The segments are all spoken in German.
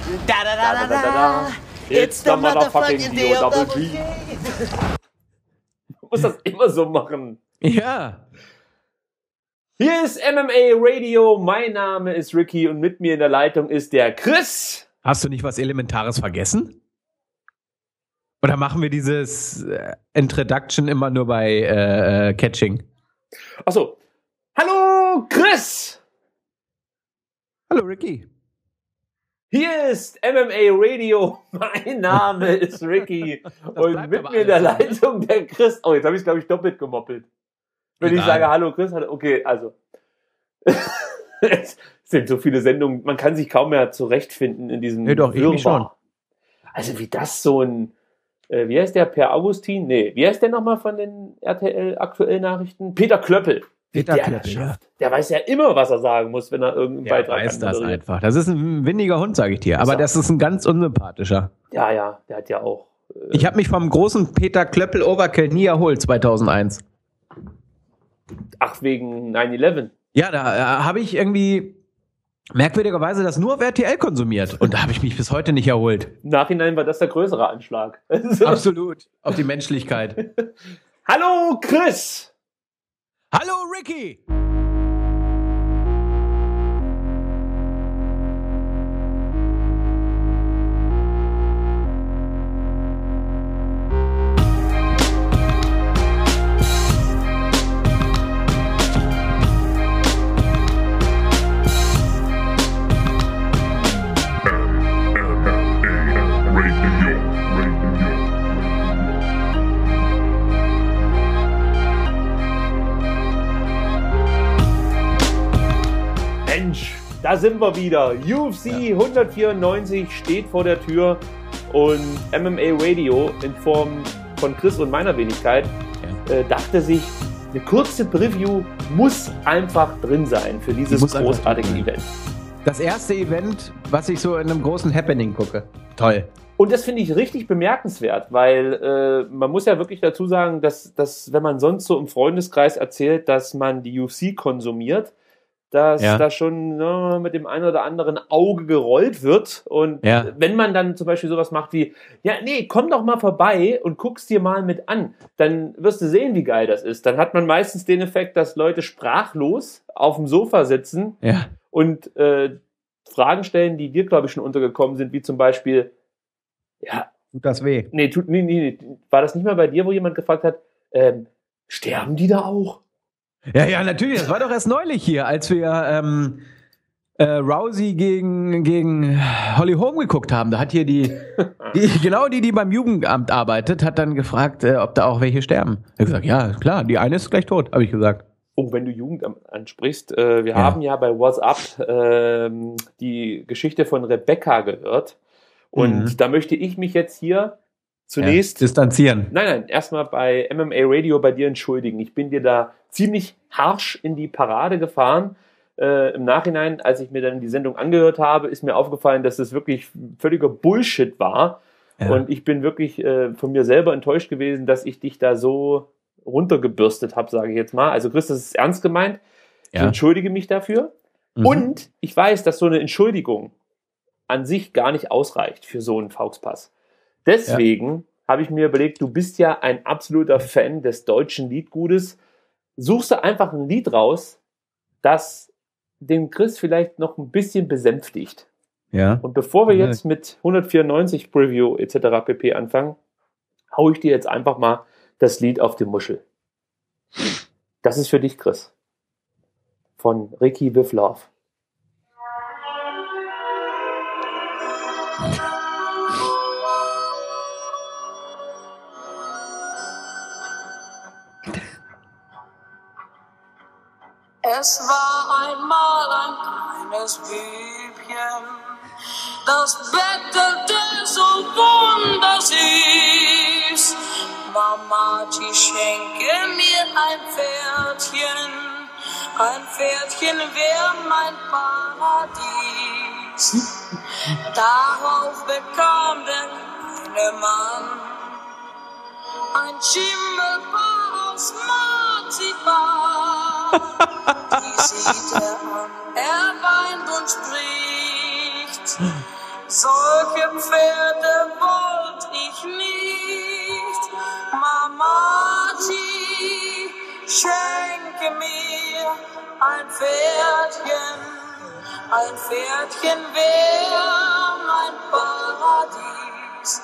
Da da da da da. It's the motherfucking DOWG. Du musst das immer so machen. Ja. Hier ist MMA Radio. Mein Name ist Ricky und mit mir in der Leitung ist der Chris. Hast du nicht was Elementares vergessen? Oder machen wir dieses Introduction immer nur bei Catching? Achso. Hallo Chris. Hallo Ricky. Hier ist MMA Radio. Mein Name ist Ricky. Und mit mir in der Leitung der Chris. Oh, jetzt habe ich es, glaube ich, doppelt gemoppelt. Wenn ich sage Hallo Chris, okay, also. Es sind so viele Sendungen, man kann sich kaum mehr zurechtfinden in diesem Wirrwarr. Also wie das so ein, wie heißt der, Per Augustin? Nee, wie heißt der nochmal von den RTL aktuellen Nachrichten? Peter Klöppel. Peter Klöppel, ja. Der weiß ja immer, was er sagen muss, wenn er irgendeinen Beitrag weiß das einfach. Das ist ein windiger Hund, sage ich dir. Aber das ist ein ganz unsympathischer. Ja, der hat ja auch. Ich habe mich vom großen Peter Klöppel Overkill nie erholt, 2001. Ach, wegen 9/11. Ja, da habe ich irgendwie merkwürdigerweise das nur auf RTL konsumiert. Und da habe ich mich bis heute nicht erholt. Im Nachhinein war das der größere Anschlag. Absolut. Auf die Menschlichkeit. Hallo Chris! Hallo Ricky! Da sind wir wieder. UFC 194 steht vor der Tür und MMA Radio in Form von Chris und meiner Wenigkeit dachte sich, eine kurze Preview muss einfach drin sein für dieses großartige Event. Das erste Event, was ich so in einem großen Happening gucke. Toll. Und das finde ich richtig bemerkenswert, weil man muss ja wirklich dazu sagen, dass wenn man sonst so im Freundeskreis erzählt, dass man die UFC konsumiert, dass da schon mit dem einen oder anderen Auge gerollt wird. Und wenn man dann zum Beispiel sowas macht wie, komm doch mal vorbei und guck's dir mal mit an, dann wirst du sehen, wie geil das ist. Dann hat man meistens den Effekt, dass Leute sprachlos auf dem Sofa sitzen und Fragen stellen, die dir, glaube ich, schon untergekommen sind, wie zum Beispiel, tut das weh? Nee, war das nicht mal bei dir, wo jemand gefragt hat, sterben die da auch? Ja, natürlich. Das war doch erst neulich hier, als wir Rousey gegen Holly Holm geguckt haben. Da hat hier die beim Jugendamt arbeitet, hat dann gefragt, ob da auch welche sterben. Ich habe gesagt, ja, klar, die eine ist gleich tot, habe ich gesagt. Oh, wenn du Jugendamt ansprichst, wir haben ja bei WhatsApp die Geschichte von Rebecca gehört. Und da möchte ich mich jetzt hier zunächst distanzieren. Nein, erstmal bei MMA Radio bei dir entschuldigen. Ich bin dir da ziemlich harsch in die Parade gefahren. Im Nachhinein, als ich mir dann die Sendung angehört habe, ist mir aufgefallen, dass es wirklich völliger Bullshit war. Ja. Und ich bin wirklich von mir selber enttäuscht gewesen, dass ich dich da so runtergebürstet habe, sage ich jetzt mal. Also Chris, das ist ernst gemeint. Ich entschuldige mich dafür. Und ich weiß, dass so eine Entschuldigung an sich gar nicht ausreicht für so einen Fauxpass. Deswegen habe ich mir überlegt, du bist ja ein absoluter Fan des deutschen Liedgutes. Suchst du einfach ein Lied raus, das den Chris vielleicht noch ein bisschen besänftigt. Ja. Und bevor wir jetzt mit 194 Preview etc. pp. Anfangen, hau ich dir jetzt einfach mal das Lied auf die Muschel. Das ist für dich, Chris. Von Ricky with Love. Es war einmal ein kleines Bübchen, das bettelte so wundersüß. Mamachi, schenke mir ein Pferdchen wär mein Paradies. Darauf bekam der kleine Mann ein Schimmelpaar aus Marzipan. Die sieht er an, er weint und spricht, solche Pferde wollt ich nicht. Mamaji, schenke mir ein Pferdchen wär mein Paradies.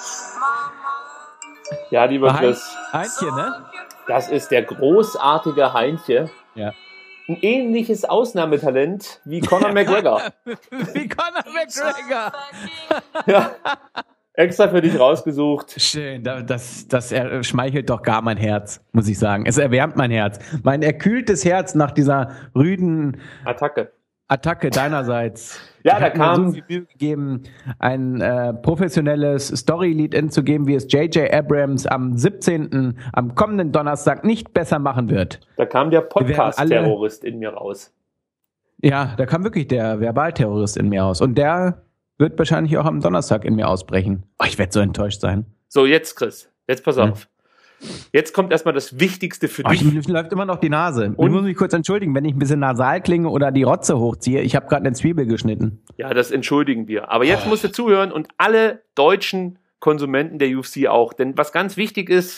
Mama. Ja, lieber Chris, Heinchen, ne? das ist der großartige Heinche. Ja. Ein ähnliches Ausnahmetalent wie Conor McGregor. Wie Conor McGregor. Ja, extra für dich rausgesucht. Schön, das schmeichelt doch gar mein Herz, muss ich sagen. Es erwärmt mein Herz. Mein erkühltes Herz nach dieser rüden Attacke deinerseits. Ja, da Ich hab mir kam so viel Mühe gegeben, ein professionelles Story-Lead-In zu geben, wie es J.J. Abrams am kommenden Donnerstag nicht besser machen wird. Da kam der Podcast-Terrorist in mir raus. Ja, da kam wirklich der Verbalterrorist in mir raus. Und der wird wahrscheinlich auch am Donnerstag in mir ausbrechen. Oh, ich werde so enttäuscht sein. So, jetzt Chris, jetzt pass auf. Jetzt kommt erstmal das Wichtigste für dich. Mir läuft immer noch die Nase. Ich muss mich kurz entschuldigen, wenn ich ein bisschen nasal klinge oder die Rotze hochziehe. Ich habe gerade eine Zwiebel geschnitten. Ja, das entschuldigen wir. Aber jetzt musst du zuhören und alle deutschen Konsumenten der UFC auch. Denn was ganz wichtig ist,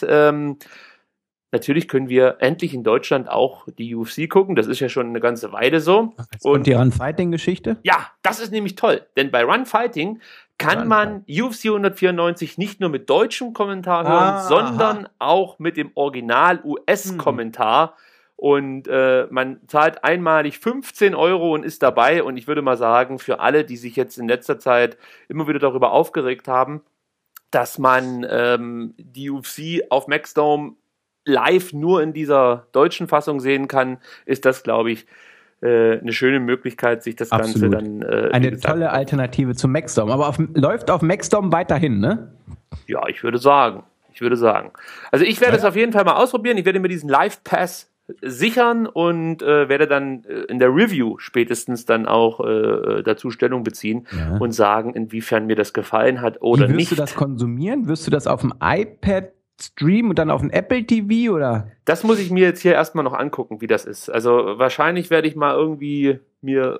natürlich können wir endlich in Deutschland auch die UFC gucken. Das ist ja schon eine ganze Weile so. Und die Run-Fighting-Geschichte? Ja, das ist nämlich toll. Denn bei Run Fighting kann man UFC 194 nicht nur mit deutschem Kommentar hören, sondern auch mit dem Original US-Kommentar. Und man zahlt einmalig 15 € und ist dabei. Und ich würde mal sagen, für alle, die sich jetzt in letzter Zeit immer wieder darüber aufgeregt haben, dass man die UFC auf Maxdome live nur in dieser deutschen Fassung sehen kann, ist das, glaube ich, eine schöne Möglichkeit, sich das Absolut. Ganze dann eine tolle Alternative zu Maxdome. Aber läuft auf Maxdome weiterhin, ne? Ja, ich würde sagen. Also ich werde es auf jeden Fall mal ausprobieren. Ich werde mir diesen Live-Pass sichern und werde dann in der Review spätestens dann auch dazu Stellung beziehen und sagen, inwiefern mir das gefallen hat oder nicht. Wirst du das konsumieren? Wirst du das auf dem iPad streamen und dann auf dem Apple TV oder? Das muss ich mir jetzt hier erstmal noch angucken, wie das ist. Also wahrscheinlich werde ich mal irgendwie mir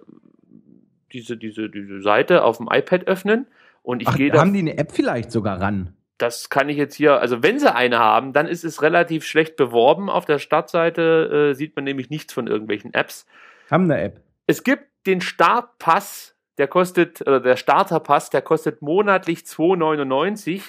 diese Seite auf dem iPad öffnen und ich gehe da. Haben die eine App vielleicht sogar ran? Das kann ich jetzt hier, also wenn sie eine haben, dann ist es relativ schlecht beworben. Auf der Startseite sieht man nämlich nichts von irgendwelchen Apps. Haben eine App. Es gibt den Startpass, der Starterpass, der kostet monatlich 2,99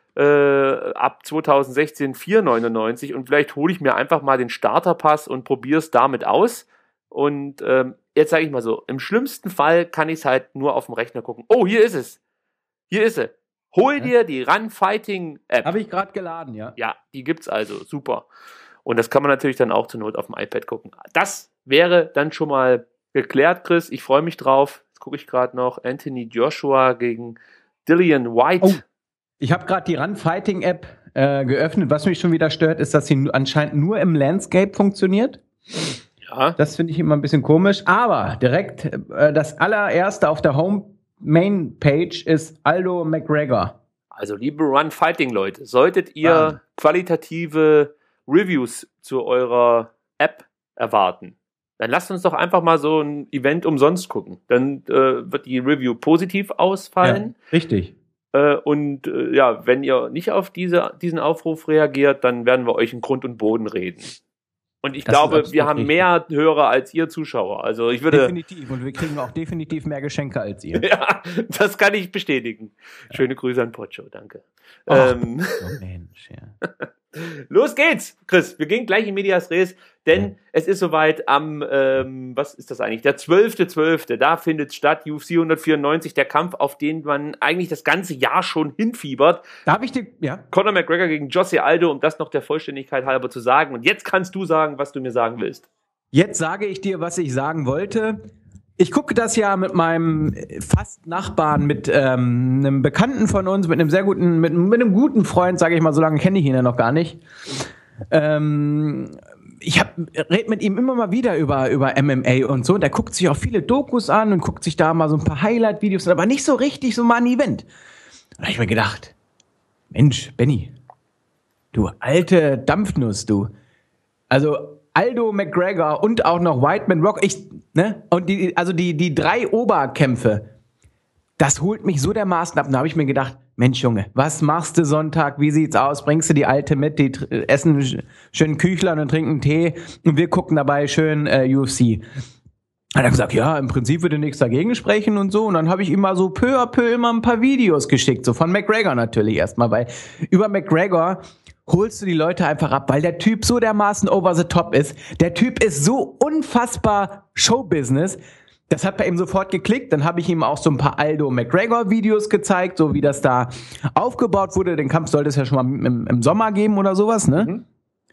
ab 2016 4,99 und vielleicht hole ich mir einfach mal den Starterpass und probiere es damit aus. Und jetzt sage ich mal so, im schlimmsten Fall kann ich es halt nur auf dem Rechner gucken. Oh, hier ist es. Hier ist sie. Hol dir die Run Fighting App. Habe ich gerade geladen, ja. Ja, die gibt's also. Super. Und das kann man natürlich dann auch zur Not auf dem iPad gucken. Das wäre dann schon mal geklärt, Chris. Ich freue mich drauf. Jetzt gucke ich gerade noch. Anthony Joshua gegen Dillian White. Oh. Ich habe gerade die Run Fighting App geöffnet. Was mich schon wieder stört, ist, dass sie anscheinend nur im Landscape funktioniert. Ja. Das finde ich immer ein bisschen komisch. Aber direkt das allererste auf der Main-Page ist Aldo McGregor. Also liebe Run Fighting Leute, solltet ihr qualitative Reviews zu eurer App erwarten, dann lasst uns doch einfach mal so ein Event umsonst gucken. Dann wird die Review positiv ausfallen. Ja, richtig. Und wenn ihr nicht auf diesen Aufruf reagiert, dann werden wir euch in Grund und Boden reden. Und ich glaube, wir haben mehr Hörer als ihr Zuschauer. Also ich würde definitiv. Und wir kriegen auch definitiv mehr Geschenke als ihr. Ja, das kann ich bestätigen. Ja. Schöne Grüße an Pocho, danke. Oh Mensch, ja. Los geht's, Chris. Wir gehen gleich in Medias Res, denn es ist soweit am, was ist das eigentlich? Der 12.12. Da findet statt, UFC 194, der Kampf, auf den man eigentlich das ganze Jahr schon hinfiebert. Da habe ich dir, ja. Conor McGregor gegen Jose Aldo, um das noch der Vollständigkeit halber zu sagen. Und jetzt kannst du sagen, was du mir sagen willst. Jetzt sage ich dir, was ich sagen wollte. Ich gucke das ja mit meinem fast Nachbarn, mit einem Bekannten von uns, mit einem sehr guten, mit einem guten Freund, sage ich mal, so lange kenne ich ihn ja noch gar nicht. Ich rede mit ihm immer mal wieder über MMA und so, und er guckt sich auch viele Dokus an und guckt sich da mal so ein paar Highlight-Videos an, aber nicht so richtig so mal ein Event. Da habe ich mir gedacht, Mensch, Benny, du alte Dampfnuss, du. Also Aldo McGregor und auch noch Whiteman Rock, und die drei Oberkämpfe, das holt mich so dermaßen ab. Und da habe ich mir gedacht, Mensch Junge, was machst du Sonntag? Wie sieht's aus? Bringst du die Alte mit? Die essen schön Küchlein und trinken Tee und wir gucken dabei schön UFC. Hat er gesagt, ja, im Prinzip würde nichts dagegen sprechen und so. Und dann habe ich ihm mal so peu à peu immer ein paar Videos geschickt, so von McGregor natürlich erstmal, weil über McGregor holst du die Leute einfach ab, weil der Typ so dermaßen over the top ist. Der Typ ist so unfassbar Showbusiness. Das hat bei ihm sofort geklickt. Dann habe ich ihm auch so ein paar Aldo McGregor-Videos gezeigt, so wie das da aufgebaut wurde. Den Kampf sollte es ja schon mal im Sommer geben oder sowas, ne? Mhm.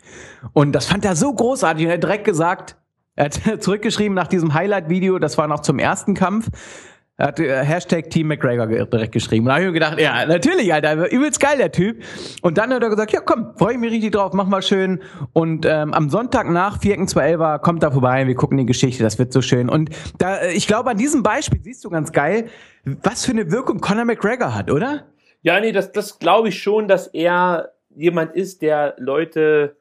Und das fand er so großartig. Und er hat direkt gesagt, er hat zurückgeschrieben nach diesem Highlight-Video, das war noch zum ersten Kampf, er hat Hashtag Team McGregor direkt geschrieben. Und da habe ich mir gedacht, ja, natürlich, Alter, übelst geil, der Typ. Und dann hat er gesagt, ja komm, freue ich mich richtig drauf, mach mal schön. Und am Sonntag nach 4.2.11 kommt er vorbei, wir gucken die Geschichte, das wird so schön. Und da, ich glaube, an diesem Beispiel siehst du ganz geil, was für eine Wirkung Conor McGregor hat, oder? Ja, nee, das glaube ich schon, dass er jemand ist, der Leute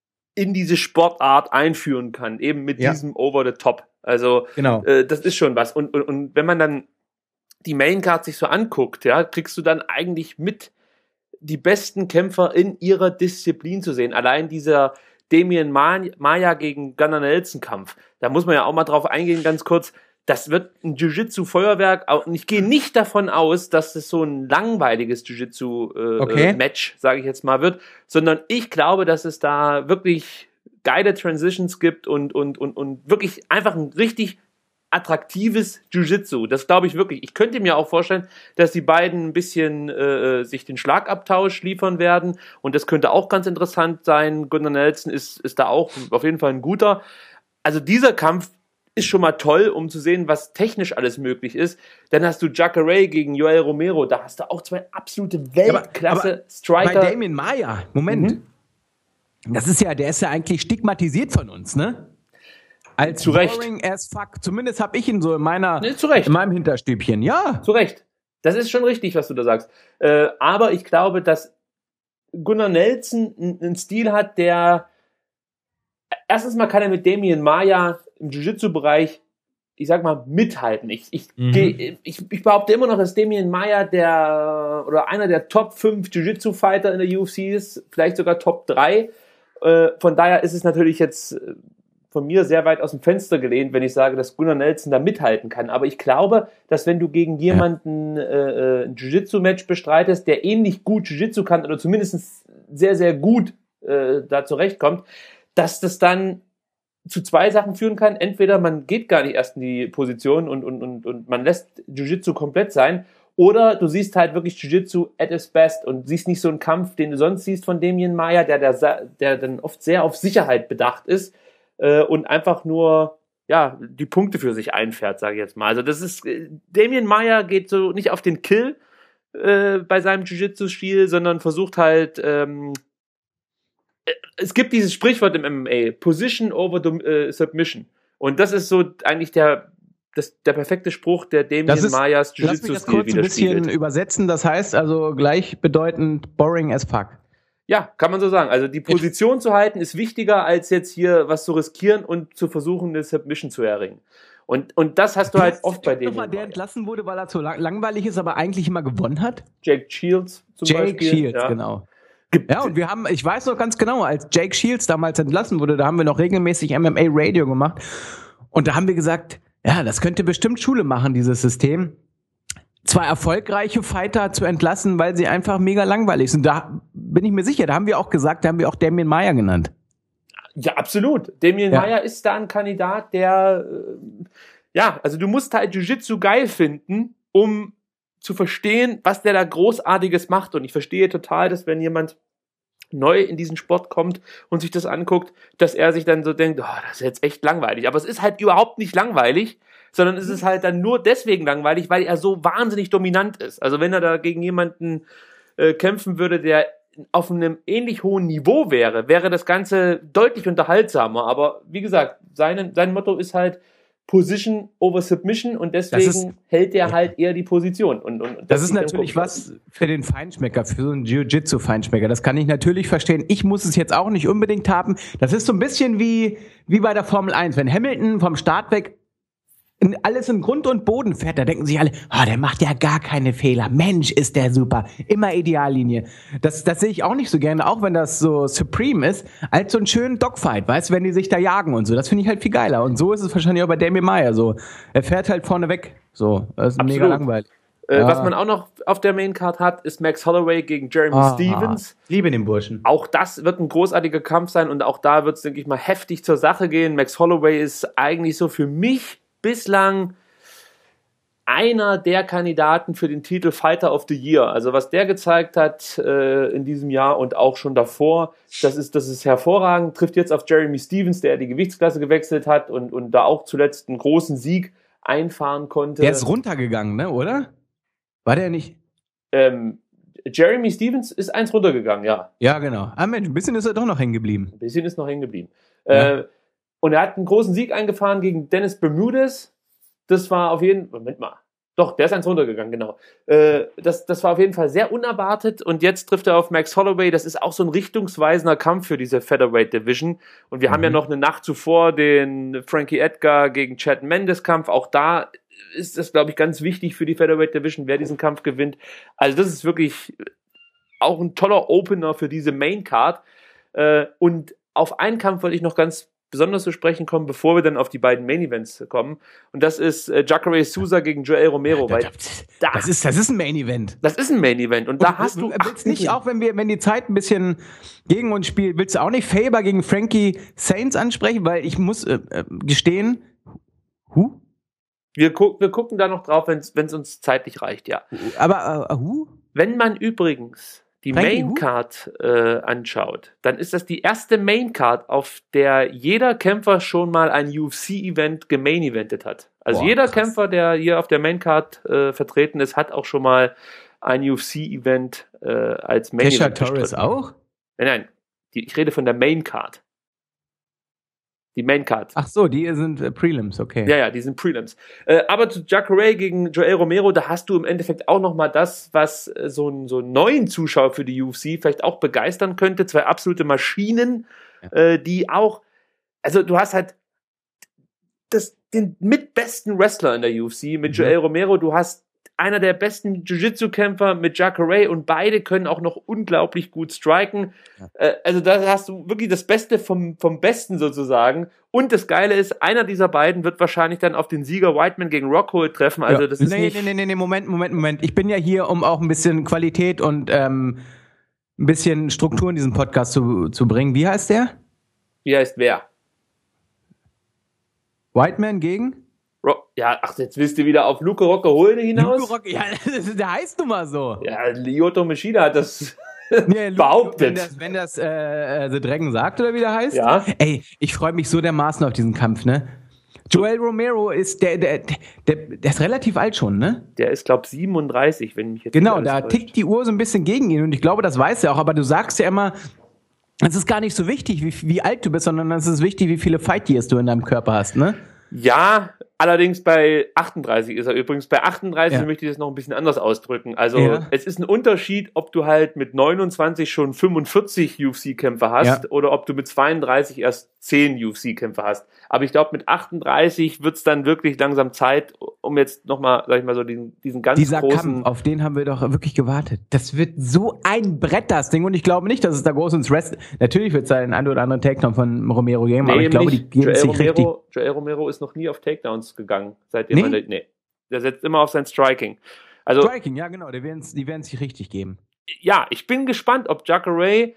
in diese Sportart einführen kann, eben mit diesem Over the Top. Also genau. Das ist schon was. Und wenn man dann die Maincard sich so anguckt, ja, kriegst du dann eigentlich mit die besten Kämpfer in ihrer Disziplin zu sehen. Allein dieser Demian Maia gegen Gunnar Nelson Kampf, da muss man ja auch mal drauf eingehen, ganz kurz. Das wird ein Jiu-Jitsu-Feuerwerk. Und ich gehe nicht davon aus, dass es so ein langweiliges Jiu-Jitsu-Match, sage ich jetzt mal, wird, sondern ich glaube, dass es da wirklich geile Transitions gibt und wirklich einfach ein richtig attraktives Jiu-Jitsu. Das glaube ich wirklich. Ich könnte mir auch vorstellen, dass die beiden ein bisschen sich den Schlagabtausch liefern werden. Und das könnte auch ganz interessant sein. Gunnar Nelson ist da auch auf jeden Fall ein guter. Also dieser Kampf ist schon mal toll, um zu sehen, was technisch alles möglich ist. Dann hast du Jacare gegen Joel Romero, da hast du auch zwei absolute Weltklasse-Striker. Bei Demian Maia, Moment. Das ist ja, der ist ja eigentlich stigmatisiert von uns, ne? Als boring as fuck. Zumindest habe ich ihn so in meinem Hinterstübchen, ja. Zu Recht. Das ist schon richtig, was du da sagst. Aber ich glaube, dass Gunnar Nelson einen Stil hat, der erstens mal kann er mit Demian Maia im Jiu-Jitsu-Bereich, ich sag mal, mithalten. Ich behaupte immer noch, dass Demian Maia einer der Top 5 Jiu-Jitsu-Fighter in der UFC ist, vielleicht sogar Top 3. Von daher ist es natürlich jetzt von mir sehr weit aus dem Fenster gelehnt, wenn ich sage, dass Gunnar Nelson da mithalten kann. Aber ich glaube, dass wenn du gegen jemanden ein Jiu-Jitsu-Match bestreitest, der ähnlich gut Jiu-Jitsu kann oder zumindest sehr, sehr gut da zurechtkommt, dass das dann zu zwei Sachen führen kann. Entweder man geht gar nicht erst in die Position und man lässt Jiu-Jitsu komplett sein, oder du siehst halt wirklich Jiu-Jitsu at its best und siehst nicht so einen Kampf, den du sonst siehst von Demian Maia, der dann oft sehr auf Sicherheit bedacht ist und einfach nur die Punkte für sich einfährt, sage ich jetzt mal. Also das ist, Demian Maia geht so nicht auf den Kill bei seinem Jiu-Jitsu-Stil, sondern versucht halt es gibt dieses Sprichwort im MMA, Position over Submission. Und das ist so eigentlich der perfekte Spruch, der Demian Maias Jiu-Jitsu-Stil widerspiegelt. Lass mich das kurz ein bisschen übersetzen. Das heißt also gleichbedeutend boring as fuck. Ja, kann man so sagen. Also die Position zu halten ist wichtiger, als jetzt hier was zu riskieren und zu versuchen, eine Submission zu erringen. Und das hast du halt oft bei Demian Maia. Der entlassen wurde, weil er zu langweilig ist, aber eigentlich immer gewonnen hat? Jake Shields zum Beispiel. Jake Shields, genau. Ja, und ich weiß noch ganz genau, als Jake Shields damals entlassen wurde, da haben wir noch regelmäßig MMA Radio gemacht. Und da haben wir gesagt, ja, das könnte bestimmt Schule machen, dieses System. Zwei erfolgreiche Fighter zu entlassen, weil sie einfach mega langweilig sind. Da bin ich mir sicher, da haben wir auch Demian Maia genannt. Ja, absolut. Demian Maia ist da ein Kandidat, der, also du musst halt Jiu-Jitsu geil finden, um zu verstehen, was der da Großartiges macht. Und ich verstehe total, dass wenn jemand neu in diesen Sport kommt und sich das anguckt, dass er sich dann so denkt, das ist jetzt echt langweilig. Aber es ist halt überhaupt nicht langweilig, sondern es ist halt dann nur deswegen langweilig, weil er so wahnsinnig dominant ist. Also wenn er da gegen jemanden kämpfen würde, der auf einem ähnlich hohen Niveau wäre das Ganze deutlich unterhaltsamer. Aber wie gesagt, sein Motto ist halt Position over Submission und deswegen hält er halt eher die Position. Und das ist natürlich was für den Feinschmecker, für so einen Jiu-Jitsu-Feinschmecker. Das kann ich natürlich verstehen. Ich muss es jetzt auch nicht unbedingt haben. Das ist so ein bisschen wie bei der Formel 1. Wenn Hamilton vom Start weg alles in Grund und Boden fährt, da denken sich alle, der macht ja gar keine Fehler. Mensch, ist der super. Immer Ideallinie. Das sehe ich auch nicht so gerne, auch wenn das so Supreme ist, als so einen schönen Dogfight, weißt du, wenn die sich da jagen und so. Das finde ich halt viel geiler. Und so ist es wahrscheinlich auch bei Damien Maia so. Er fährt halt vorne weg. So, das ist mega langweilig. Was man auch noch auf der Maincard hat, ist Max Holloway gegen Jeremy Stevens. Ich liebe den Burschen. Auch das wird ein großartiger Kampf sein und auch da wird es, denke ich mal, heftig zur Sache gehen. Max Holloway ist eigentlich so für mich bislang einer der Kandidaten für den Titel Fighter of the Year. Also was der gezeigt hat in diesem Jahr und auch schon davor, das ist hervorragend. Trifft jetzt auf Jeremy Stevens, der die Gewichtsklasse gewechselt hat und da auch zuletzt einen großen Sieg einfahren konnte. Der ist runtergegangen, ne, oder? War der nicht? Jeremy Stevens ist eins runtergegangen, ja. Ja, genau. Mensch, ein bisschen ist er doch noch hängen geblieben. Ein bisschen ist noch hängen geblieben. Ja. Und er hat einen großen Sieg eingefahren gegen Dennis Bermudez. Das war auf jeden Fall, Moment mal. Doch, der ist eins runtergegangen, genau. Das war auf jeden Fall sehr unerwartet und jetzt trifft er auf Max Holloway. Das ist auch so ein richtungsweisender Kampf für diese Featherweight Division. Und wir haben ja noch eine Nacht zuvor den Frankie Edgar gegen Chad Mendes Kampf. Auch da ist das, glaube ich, ganz wichtig für die Featherweight Division, wer diesen Kampf gewinnt. Also das ist wirklich auch ein toller Opener für diese Main Card. Und auf einen Kampf wollte ich noch ganz besonders zu sprechen kommen, bevor wir dann auf die beiden Main Events kommen. Und das ist Jacare Souza gegen Joel Romero. Das ist ein Main Event. Das ist ein Main Event. Und da hast du willst nicht auch, wenn die Zeit ein bisschen gegen uns spielt, willst du auch nicht Faber gegen Frankie Saints ansprechen? Weil ich muss gestehen, Wir gucken da noch drauf, wenn es uns zeitlich reicht, ja. Aber Wenn man übrigens die Maincard anschaut, dann ist das die erste Maincard, auf der jeder Kämpfer schon mal ein UFC-Event gemain-eventet hat. Also jeder krass. Kämpfer, der hier auf der Maincard vertreten ist, hat auch schon mal ein UFC-Event als Main-Event bestritten. Torres auch? Nein, ich rede von der Maincard. Die Maincard. Ach so, die sind Prelims, okay. Ja, die sind Prelims. Aber zu Jacare gegen Joel Romero, da hast du im Endeffekt auch nochmal das, was so einen neuen Zuschauer für die UFC vielleicht auch begeistern könnte. Zwei absolute Maschinen, die auch, also du hast halt den mitbesten Wrestler in der UFC mit Joel Romero, du hast einer der besten Jiu-Jitsu-Kämpfer mit Jacare und beide können auch noch unglaublich gut striken. Also da hast du wirklich das Beste vom Besten sozusagen. Und das Geile ist, einer dieser beiden wird wahrscheinlich dann auf den Sieger Whiteman gegen Rockhold treffen. Also das ist Nee, Moment. Ich bin ja hier, um auch ein bisschen Qualität und ein bisschen Struktur in diesen Podcast zu bringen. Wie heißt der? Wie heißt wer? Whiteman gegen? Jetzt willst du wieder auf Luke Rockhold hinaus? Luke Rockhold, der heißt nun mal so. Ja, Lyoto Machida hat das behauptet. Wenn das The Dragon sagt, oder wie der heißt? Ja. Ey, ich freue mich so dermaßen auf diesen Kampf, ne? Joel Romero ist, der ist relativ alt schon, ne? Der ist, glaube ich, 37, wenn mich jetzt genau, da tickt die Uhr so ein bisschen gegen ihn und ich glaube, das weiß er auch, aber du sagst ja immer, es ist gar nicht so wichtig, wie alt du bist, sondern es ist wichtig, wie viele Fight Years du in deinem Körper hast, ne? Ja, allerdings bei 38 ist er übrigens. Bei 38 möchte ich das noch ein bisschen anders ausdrücken. Also es ist ein Unterschied, ob du halt mit 29 schon 45 UFC-Kämpfer hast oder ob du mit 32 erst 10 UFC-Kämpfer hast. Aber ich glaube, mit 38 wird's dann wirklich langsam Zeit, um jetzt nochmal, sag ich mal so, diesen ganz Dieser großen... Kampf, auf den haben wir doch wirklich gewartet. Das wird so ein Brett, das Ding. Und ich glaube nicht, dass es da groß ins Wrestling... Natürlich wird es da den einen oder anderen Takedown von Romero geben, aber ich glaube, die geben sich richtig... Joel Romero ist noch nie auf Takedowns gegangen. Seitdem der setzt immer auf sein Striking. Also, Striking, ja genau, die werden sich richtig geben. Ja, ich bin gespannt, ob Jacare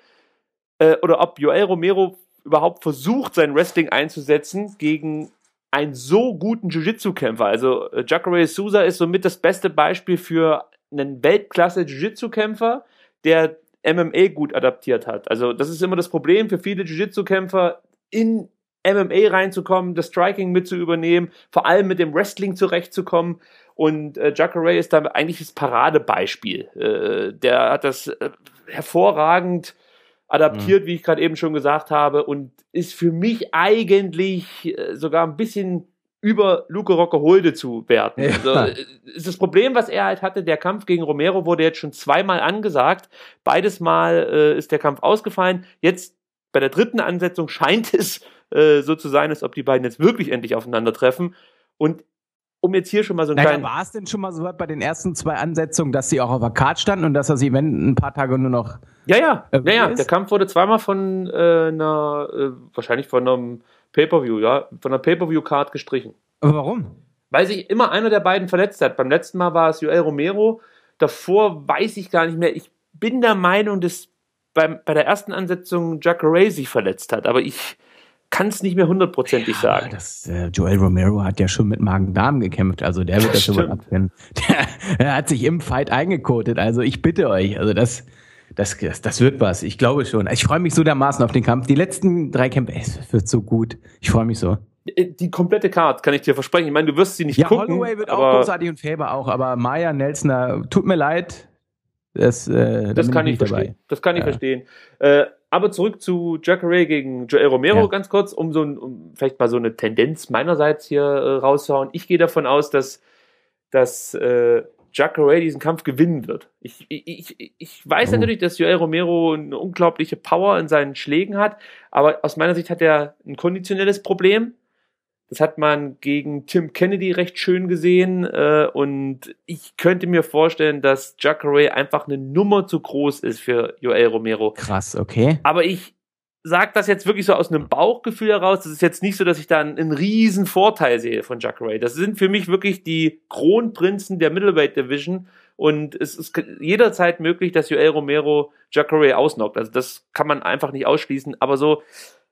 oder ob Joel Romero überhaupt versucht, sein Wrestling einzusetzen gegen einen so guten Jiu-Jitsu-Kämpfer. Also Jacare Souza ist somit das beste Beispiel für einen Weltklasse-Jiu-Jitsu-Kämpfer, der MMA gut adaptiert hat. Also das ist immer das Problem für viele Jiu-Jitsu-Kämpfer, in MMA reinzukommen, das Striking mit zu übernehmen, vor allem mit dem Wrestling zurechtzukommen. Und Jacare ist da eigentlich das Paradebeispiel. Der hat das hervorragend adaptiert, wie ich gerade eben schon gesagt habe, und ist für mich eigentlich sogar ein bisschen über Luke Rockhold zu werten. Ja. Also, ist das Problem, was er halt hatte, der Kampf gegen Romero wurde jetzt schon zweimal angesagt. Beides Mal ist der Kampf ausgefallen. Jetzt bei der dritten Ansetzung scheint es so zu sein, als ob die beiden jetzt wirklich endlich aufeinandertreffen. Und um jetzt hier schon mal so einen kleinen... War es denn schon mal so weit bei den ersten 2 Ansetzungen, dass sie auch auf der Card standen und dass das Event ein paar Tage nur noch... Ja. ist? Der Kampf wurde zweimal von wahrscheinlich von einem Pay-Per-View, von einer Pay-Per-View-Card gestrichen. Aber warum? Weil sich immer einer der beiden verletzt hat. Beim letzten Mal war es Joel Romero, davor weiß ich gar nicht mehr. Ich bin der Meinung, dass bei der ersten Ansetzung Jacare sich verletzt hat, aber ich kann es nicht mehr hundertprozentig sagen. Joel Romero hat ja schon mit Magen-Darm gekämpft, also der wird das schon mal abfinden. Der hat sich im Fight eingekotet, also ich bitte euch, also das wird was, ich glaube schon. Ich freue mich so dermaßen auf den Kampf. Die letzten 3 Kämpfe, es wird so gut. Ich freue mich so. Die komplette Card kann ich dir versprechen. Ich meine, du wirst sie nicht gucken. Ja, Holloway wird auch großartig und Faber auch, aber Maya Nelson, tut mir leid. Das kann ich verstehen. Das kann ich verstehen. Aber zurück zu Jacare gegen Joel Romero ganz kurz, um vielleicht mal so eine Tendenz meinerseits hier rauszuhauen. Ich gehe davon aus, dass Jacare diesen Kampf gewinnen wird. Ich weiß natürlich, dass Joel Romero eine unglaubliche Power in seinen Schlägen hat, aber aus meiner Sicht hat er ein konditionelles Problem. Das hat man gegen Tim Kennedy recht schön gesehen und ich könnte mir vorstellen, dass Jacare einfach eine Nummer zu groß ist für Joel Romero. Krass, okay. Aber ich sage das jetzt wirklich so aus einem Bauchgefühl heraus. Das ist jetzt nicht so, dass ich da einen riesen Vorteil sehe von Jacare. Das sind für mich wirklich die Kronprinzen der Middleweight Division und es ist jederzeit möglich, dass Joel Romero Jacare ausnockt. Also das kann man einfach nicht ausschließen. Aber so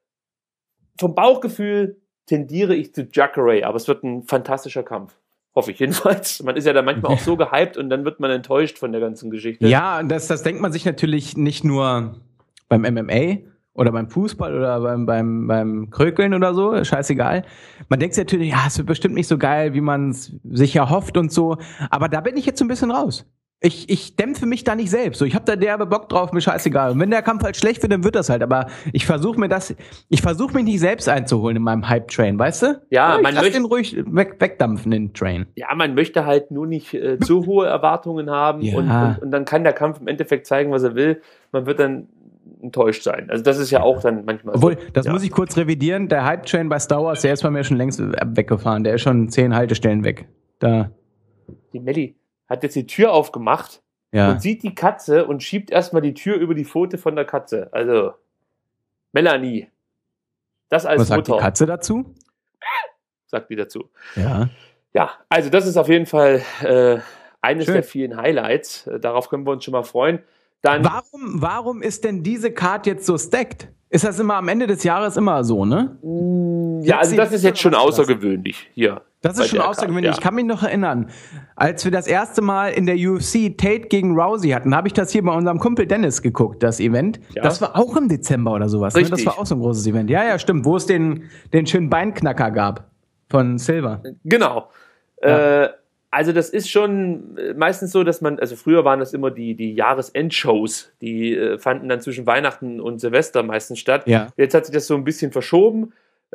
vom Bauchgefühl tendiere ich zu Jacare, aber es wird ein fantastischer Kampf. Hoffe ich jedenfalls. Man ist ja da manchmal auch so gehypt und dann wird man enttäuscht von der ganzen Geschichte. Ja, das denkt man sich natürlich nicht nur beim MMA oder beim Fußball oder beim Krökeln oder so, scheißegal. Man denkt sich natürlich, ja, es wird bestimmt nicht so geil, wie man es sich erhofft und so. Aber da bin ich jetzt so ein bisschen raus. Ich dämpfe mich da nicht selbst. So, ich habe da derbe Bock drauf, mir scheißegal. Und wenn der Kampf halt schlecht wird, dann wird das halt. Aber ich versuche mich nicht selbst einzuholen in meinem Hype-Train, weißt du? Ja, man möchte den ruhig wegdampfen, den Train. Ja, man möchte halt nur nicht zu hohe Erwartungen haben und dann kann der Kampf im Endeffekt zeigen, was er will. Man wird dann enttäuscht sein. Also das ist ja auch dann manchmal Obwohl, das muss ich kurz revidieren. Der Hype-Train bei Star Wars, der ist bei mir schon längst weggefahren. Der ist schon 10 Haltestellen weg. Da. Die Melli hat jetzt die Tür aufgemacht und sieht die Katze und schiebt erstmal die Tür über die Pfote von der Katze. Also, Melanie. Das als Was Mutter. sagt die Katze dazu? Sagt die dazu. Ja. Ja, also das ist auf jeden Fall eines der vielen Highlights. Darauf können wir uns schon mal freuen. Dann Warum ist denn diese Card jetzt so stacked? Ist das immer am Ende des Jahres immer so, ne? Ja, also das ist jetzt schon außergewöhnlich hier. Das ist schon außergewöhnlich. Ich kann mich noch erinnern, als wir das erste Mal in der UFC Tate gegen Rousey hatten, habe ich das hier bei unserem Kumpel Dennis geguckt, das Event. Ja. Das war auch im Dezember oder sowas. Ne? Das war auch so ein großes Event. Ja, stimmt. Wo es den schönen Beinknacker gab von Silver. Genau. Ja. Also das ist schon meistens so, dass also früher waren das immer die Jahresendshows, die fanden dann zwischen Weihnachten und Silvester meistens statt. Ja. Jetzt hat sich das so ein bisschen verschoben,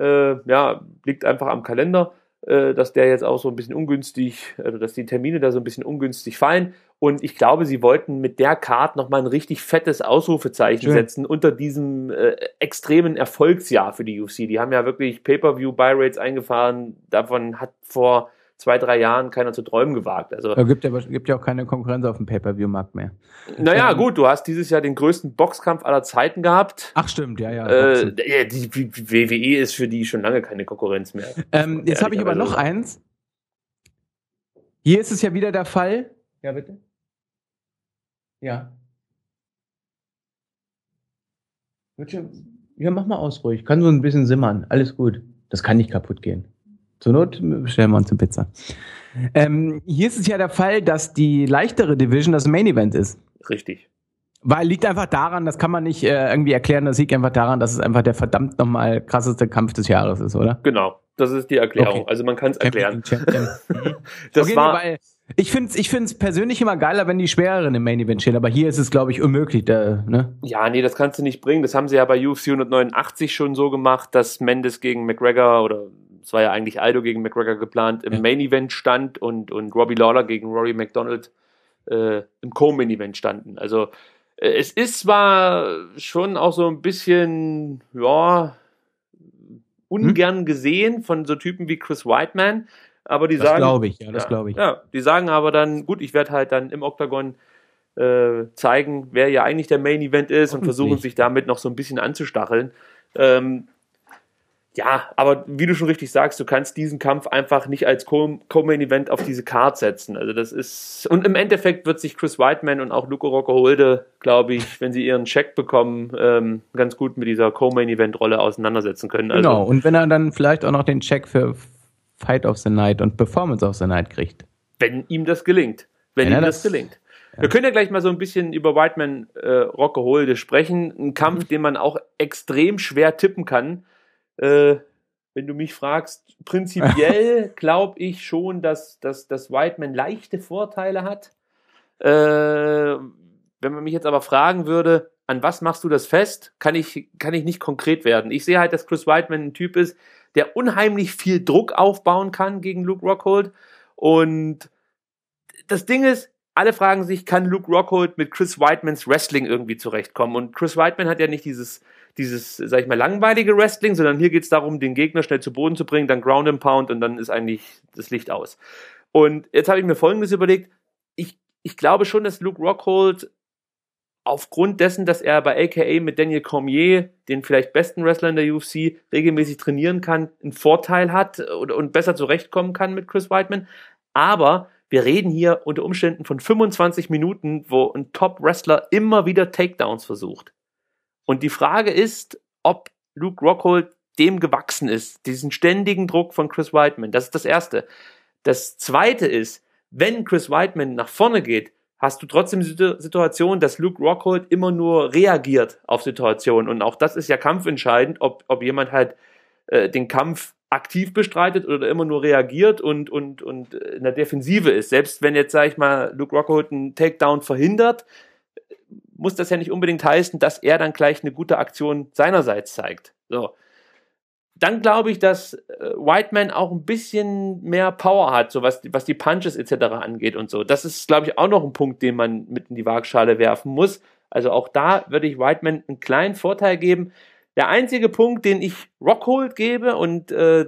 liegt einfach am Kalender, dass der jetzt auch so ein bisschen ungünstig, also dass die Termine da so ein bisschen ungünstig fallen und ich glaube, sie wollten mit der Card nochmal ein richtig fettes Ausrufezeichen setzen unter diesem extremen Erfolgsjahr für die UFC. Die haben ja wirklich Pay-Per-View-Buy-Rates eingefahren, davon hat vor 2-3 Jahren keiner zu träumen gewagt. Also gibt ja auch keine Konkurrenz auf dem Pay-Per-View-Markt mehr. Naja, gut, du hast dieses Jahr den größten Boxkampf aller Zeiten gehabt. Ach stimmt, ja. Die WWE ist für die schon lange keine Konkurrenz mehr. Jetzt habe ich aber noch eins. Hier ist es ja wieder der Fall. Ja, bitte? Ja. Ja, mach mal aus ruhig. Kann so ein bisschen simmern. Alles gut. Das kann nicht kaputt gehen. Zur Not bestellen wir uns eine Pizza. Hier ist es ja der Fall, dass die leichtere Division das Main Event ist. Richtig. Weil liegt einfach daran, das kann man nicht irgendwie erklären, das liegt einfach daran, dass es einfach der verdammt nochmal krasseste Kampf des Jahres ist, oder? Genau, das ist die Erklärung. Okay. Also man kann es erklären. Weil ich find's persönlich immer geiler, wenn die schwereren im Main Event stehen, aber hier ist es, glaube ich, unmöglich. Ne? Ja, nee, das kannst du nicht bringen. Das haben sie ja bei UFC 189 schon so gemacht, dass Mendes gegen McGregor oder es war ja eigentlich Aldo gegen McGregor geplant, im Main Event stand und Robbie Lawler gegen Rory McDonald im Co-Main Event standen. Also es ist zwar schon auch so ein bisschen, ungern gesehen von so Typen wie Chris Weidman, Aber die Das sagen, glaube ich, das glaube ich. Ja, die sagen aber dann, gut, ich werde halt dann im Oktagon zeigen, wer ja eigentlich der Main Event ist und versuchen sich damit noch so ein bisschen anzustacheln. Ja, aber wie du schon richtig sagst, du kannst diesen Kampf einfach nicht als Co-Main Event auf diese Card setzen. Also das ist, und im Endeffekt wird sich Chris Weidman und auch Luke Rockhold, glaube ich, wenn sie ihren Check bekommen, ganz gut mit dieser Co-Main Event Rolle auseinandersetzen können. Also, Genau, und wenn er dann vielleicht auch noch den Check für Fight of the Night und Performance of the Night kriegt. wenn ihm das gelingt. Wenn ihm das gelingt. Ja. Wir können ja gleich mal so ein bisschen über Weidman Rockhold sprechen. Ein Kampf, den man auch extrem schwer tippen kann. Wenn du mich fragst, prinzipiell glaube ich schon, dass Weidman leichte Vorteile hat. Wenn man mich jetzt aber fragen würde, an was machst du das fest, kann ich nicht konkret werden. Ich sehe halt, dass Chris Weidman ein Typ ist, der unheimlich viel Druck aufbauen kann gegen Luke Rockhold. Und das Ding ist, alle fragen sich, kann Luke Rockhold mit Chris Weidmans Wrestling irgendwie zurechtkommen? Und Chris Weidman hat ja nicht dieses, sag ich mal, langweilige Wrestling, sondern hier geht es darum, den Gegner schnell zu Boden zu bringen, dann Ground and Pound und dann ist eigentlich das Licht aus. Und jetzt habe ich mir Folgendes überlegt. Ich glaube schon, dass Luke Rockhold aufgrund dessen, dass er bei AKA mit Daniel Cormier, den vielleicht besten Wrestler in der UFC, regelmäßig trainieren kann, einen Vorteil hat und besser zurechtkommen kann mit Chris Weidman. Aber wir reden hier unter Umständen von 25 Minuten, wo ein Top-Wrestler immer wieder Takedowns versucht. Und die Frage ist, ob Luke Rockhold dem gewachsen ist, diesen ständigen Druck von Chris Weidman. Das ist das Erste. Das Zweite ist, wenn Chris Weidman nach vorne geht, hast du trotzdem die Situation, dass Luke Rockhold immer nur reagiert auf Situationen. Und auch das ist ja kampfentscheidend, ob jemand halt den Kampf aktiv bestreitet oder immer nur reagiert und in der Defensive ist. Selbst wenn jetzt, sag ich mal, Luke Rockhold einen Takedown verhindert, muss das ja nicht unbedingt heißen, dass er dann gleich eine gute Aktion seinerseits zeigt. So. Dann glaube ich, dass Weidman auch ein bisschen mehr Power hat, so was die Punches etc. angeht und so. Das ist, glaube ich, auch noch ein Punkt, den man mit in die Waagschale werfen muss. Also auch da würde ich Weidman einen kleinen Vorteil geben. Der einzige Punkt, den ich Rockhold gebe und da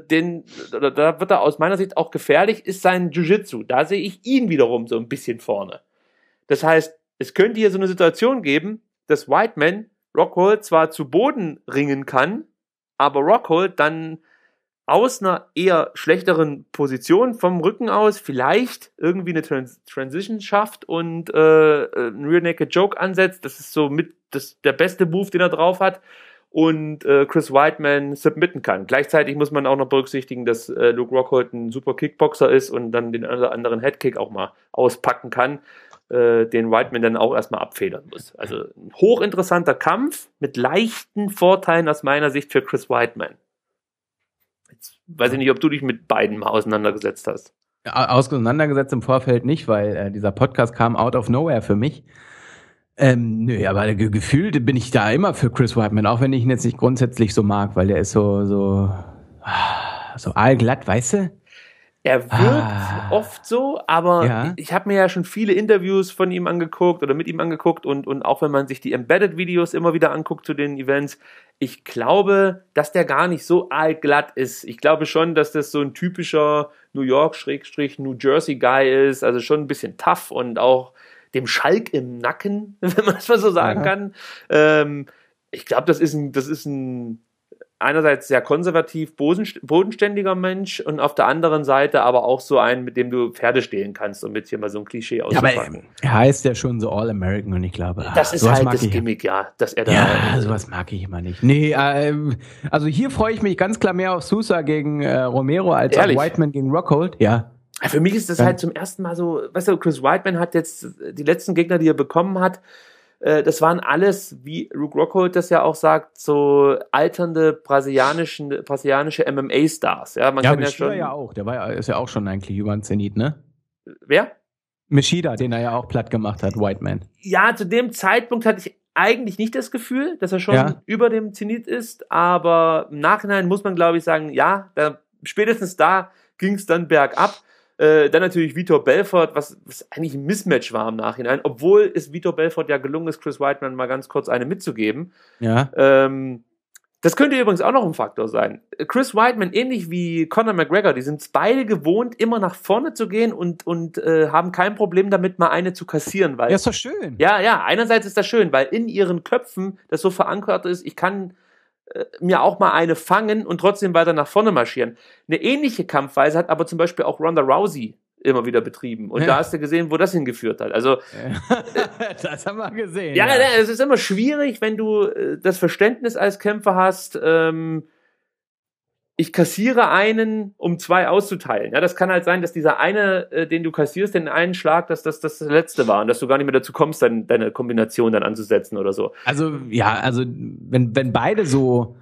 wird er aus meiner Sicht auch gefährlich, ist sein Jiu-Jitsu. Da sehe ich ihn wiederum so ein bisschen vorne. Das heißt, es könnte hier so eine Situation geben, dass Weidman Rockhold zwar zu Boden ringen kann, aber Rockhold dann aus einer eher schlechteren Position vom Rücken aus vielleicht irgendwie eine Transition schafft und einen Rear Naked Choke ansetzt. Das ist so der beste Move, den er drauf hat. Und Chris Weidman submitten kann. Gleichzeitig muss man auch noch berücksichtigen, dass Luke Rockhold ein super Kickboxer ist und dann den anderen Headkick auch mal auspacken kann, den Weidman dann auch erstmal abfedern muss. Also ein hochinteressanter Kampf mit leichten Vorteilen aus meiner Sicht für Chris Weidman. Jetzt weiß ich nicht, ob du dich mit beiden mal auseinandergesetzt hast. Auseinandergesetzt im Vorfeld nicht, weil dieser Podcast kam out of nowhere für mich. Nö, aber gefühlt bin ich da immer für Chris Weidman, auch wenn ich ihn jetzt nicht grundsätzlich so mag, weil der ist so aalglatt, weißt du? Er wirkt oft so, aber ich habe mir ja schon viele Interviews von ihm angeguckt oder mit ihm angeguckt und auch wenn man sich die Embedded-Videos immer wieder anguckt zu den Events, ich glaube, dass der gar nicht so aalglatt ist. Ich glaube schon, dass das so ein typischer New York-New Jersey-Guy ist, also schon ein bisschen tough und auch dem Schalk im Nacken, wenn man es mal so sagen kann. Ich glaube, das ist ein einerseits sehr konservativ, bodenständiger Mensch und auf der anderen Seite aber auch so einen, mit dem du Pferde stehlen kannst, um jetzt hier mal so ein Klischee auszupacken. Ja, aber er heißt ja schon so All-American und ich glaube, das ist halt das Gimmick, ja, dass er da... Ja, sowas mag ich immer nicht. Nee, also hier freue ich mich ganz klar mehr auf Sousa gegen Romero als auf Weidman gegen Rockhold, ja. Für mich ist das halt zum ersten Mal so, weißt du, Chris Weidman hat jetzt die letzten Gegner, die er bekommen hat, das waren alles, wie Luke Rockhold das ja auch sagt, so alternde brasilianische MMA-Stars. Ja, man kann ja schon. Ja auch, ist ja auch schon eigentlich über den Zenit, ne? Wer? Machida, den er ja auch platt gemacht hat, Weidman. Ja, zu dem Zeitpunkt hatte ich eigentlich nicht das Gefühl, dass er schon über dem Zenit ist, aber im Nachhinein muss man, glaube ich, sagen, ja, spätestens da ging es dann bergab. Dann natürlich Vitor Belfort, was eigentlich ein Mismatch war im Nachhinein, obwohl es Vitor Belfort ja gelungen ist, Chris Weidman mal ganz kurz eine mitzugeben. Ja. Das könnte übrigens auch noch ein Faktor sein. Chris Weidman, ähnlich wie Conor McGregor, die sind beide gewohnt, immer nach vorne zu gehen und haben kein Problem damit, mal eine zu kassieren. Weil, Ja, ist doch schön. ja, einerseits ist das schön, weil in ihren Köpfen das so verankert ist, ich kann mir auch mal eine fangen und trotzdem weiter nach vorne marschieren. Eine ähnliche Kampfweise hat aber zum Beispiel auch Ronda Rousey immer wieder betrieben. Und da hast du gesehen, wo das hingeführt hat. Also das haben wir gesehen. ja, es ist immer schwierig, wenn du das Verständnis als Kämpfer hast, ich kassiere einen, um 2 auszuteilen. Ja, das kann halt sein, dass dieser eine, den du kassierst, den einen Schlag, dass das letzte war und dass du gar nicht mehr dazu kommst, deine Kombination dann anzusetzen oder so. Also wenn beide so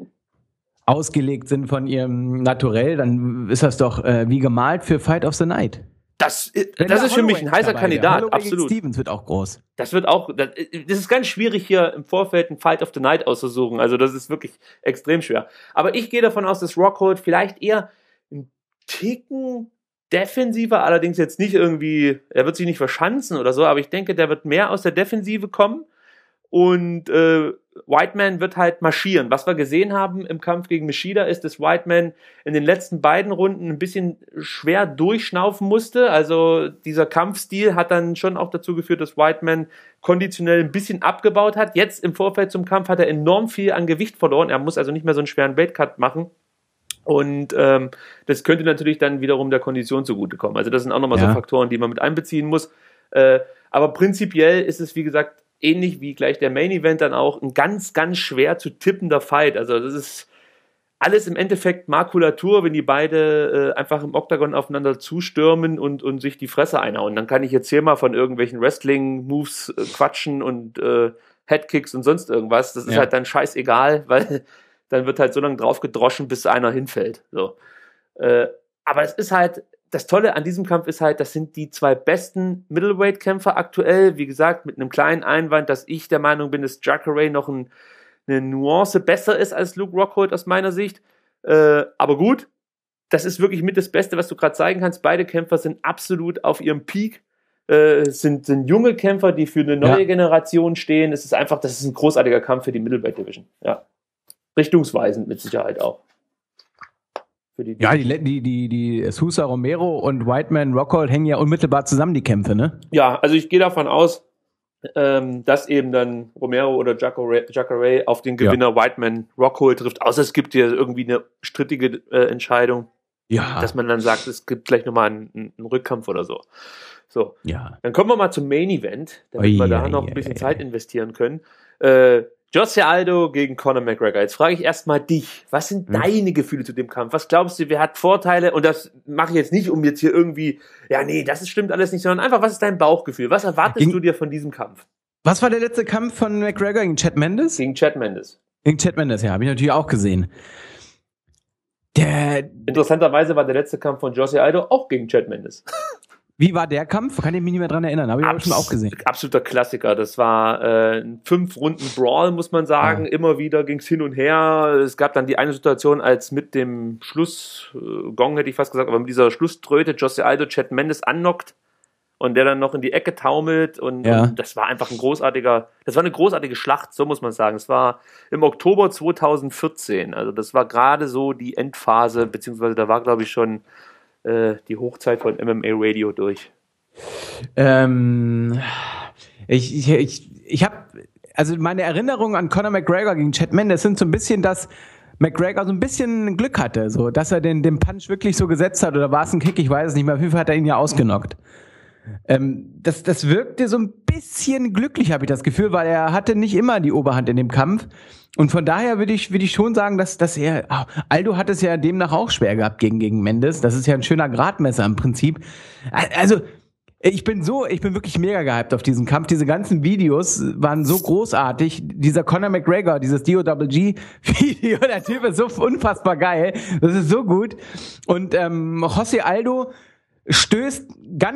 ausgelegt sind von ihrem Naturell, dann ist das doch wie gemalt für Fight of the Night. Das ist für mich ein heißer Kandidat, absolut. Stevens wird auch groß. Das ist ganz schwierig hier im Vorfeld ein Fight of the Night auszusuchen. Also das ist wirklich extrem schwer. Aber ich gehe davon aus, dass Rockhold vielleicht eher einen Ticken defensiver, allerdings jetzt nicht irgendwie, er wird sich nicht verschanzen oder so, aber ich denke, der wird mehr aus der Defensive kommen und Weidman wird halt marschieren. Was wir gesehen haben im Kampf gegen Machida ist, dass Weidman in den letzten beiden Runden ein bisschen schwer durchschnaufen musste. Also dieser Kampfstil hat dann schon auch dazu geführt, dass Weidman konditionell ein bisschen abgebaut hat. Jetzt im Vorfeld zum Kampf hat er enorm viel an Gewicht verloren. Er muss also nicht mehr so einen schweren Weightcut machen. Und das könnte natürlich dann wiederum der Kondition zugutekommen. Also das sind auch nochmal so Faktoren, die man mit einbeziehen muss. Aber prinzipiell ist es, wie gesagt, ähnlich wie gleich der Main Event dann auch ein ganz, ganz schwer zu tippender Fight. Also das ist alles im Endeffekt Makulatur, wenn die beide einfach im Oktagon aufeinander zustürmen und sich die Fresse einhauen. Dann kann ich jetzt hier mal von irgendwelchen Wrestling-Moves quatschen und Headkicks und sonst irgendwas. Das ist halt dann scheißegal, weil dann wird halt so lange drauf gedroschen, bis einer hinfällt. So. Aber es ist halt, das Tolle an diesem Kampf ist halt, das sind die 2 besten Middleweight-Kämpfer aktuell. Wie gesagt, mit einem kleinen Einwand, dass ich der Meinung bin, dass Jacare noch eine Nuance besser ist als Luke Rockhold aus meiner Sicht. Aber gut, das ist wirklich mit das Beste, was du gerade zeigen kannst. Beide Kämpfer sind absolut auf ihrem Peak. Sind junge Kämpfer, die für eine neue Generation stehen. Es ist einfach, das ist ein großartiger Kampf für die Middleweight-Division. Ja. Richtungsweisend mit Sicherheit auch. Die Sousa Romero und Weidman Rockhold hängen ja unmittelbar zusammen, die Kämpfe, ne? Ja, also ich gehe davon aus, dass eben dann Romero oder Jacare auf den Gewinner Weidman Rockhold trifft, außer es gibt hier irgendwie eine strittige Entscheidung, dass man dann sagt, es gibt gleich nochmal einen Rückkampf oder so. So, dann kommen wir mal zum Main Event, damit wir da noch ein bisschen Zeit investieren können. Jose Aldo gegen Conor McGregor. Jetzt frage ich erstmal dich, was sind deine Gefühle zu dem Kampf? Was glaubst du, wer hat Vorteile? Und das mache ich jetzt nicht, um jetzt hier irgendwie, das stimmt alles nicht, sondern einfach, was ist dein Bauchgefühl? Was erwartest du dir von diesem Kampf? Was war der letzte Kampf von McGregor gegen Chad Mendes? Gegen Chad Mendes. Gegen Chad Mendes, ja, habe ich natürlich auch gesehen. Interessanterweise war der letzte Kampf von Jose Aldo auch gegen Chad Mendes. Wie war der Kampf? Kann ich mich nicht mehr dran erinnern. Habe ich aber schon auch gesehen. Absoluter Klassiker. Das war ein 5-Runden-Brawl, muss man sagen. Immer wieder ging's hin und her. Es gab dann die eine Situation, als mit dem Schlussgong, hätte ich fast gesagt, aber mit dieser Schlusströte Jose Aldo Chad Mendes annockt und der dann noch in die Ecke taumelt und das war einfach das war eine großartige Schlacht, so muss man sagen. Es war im Oktober 2014. Also das war gerade so die Endphase, beziehungsweise da war, glaube ich, schon die Hochzeit von MMA Radio durch. Ich habe, also meine Erinnerungen an Conor McGregor gegen Chad Mendes sind so ein bisschen, dass McGregor so ein bisschen Glück hatte, so, dass er den Punch wirklich so gesetzt hat, oder war es ein Kick, ich weiß es nicht mehr, auf jeden Fall hat er ihn ja ausgenockt. Das wirkte so ein bisschen glücklich, habe ich das Gefühl, weil er hatte nicht immer die Oberhand in dem Kampf. Und von daher würde ich schon sagen, dass Aldo hat es ja demnach auch schwer gehabt gegen Mendes. Das ist ja ein schöner Gradmesser im Prinzip. Also, ich bin wirklich mega gehypt auf diesen Kampf. Diese ganzen Videos waren so großartig. Dieser Conor McGregor, dieses DOWG-Video, der Typ ist so unfassbar geil. Das ist so gut. Und Jose Aldo stößt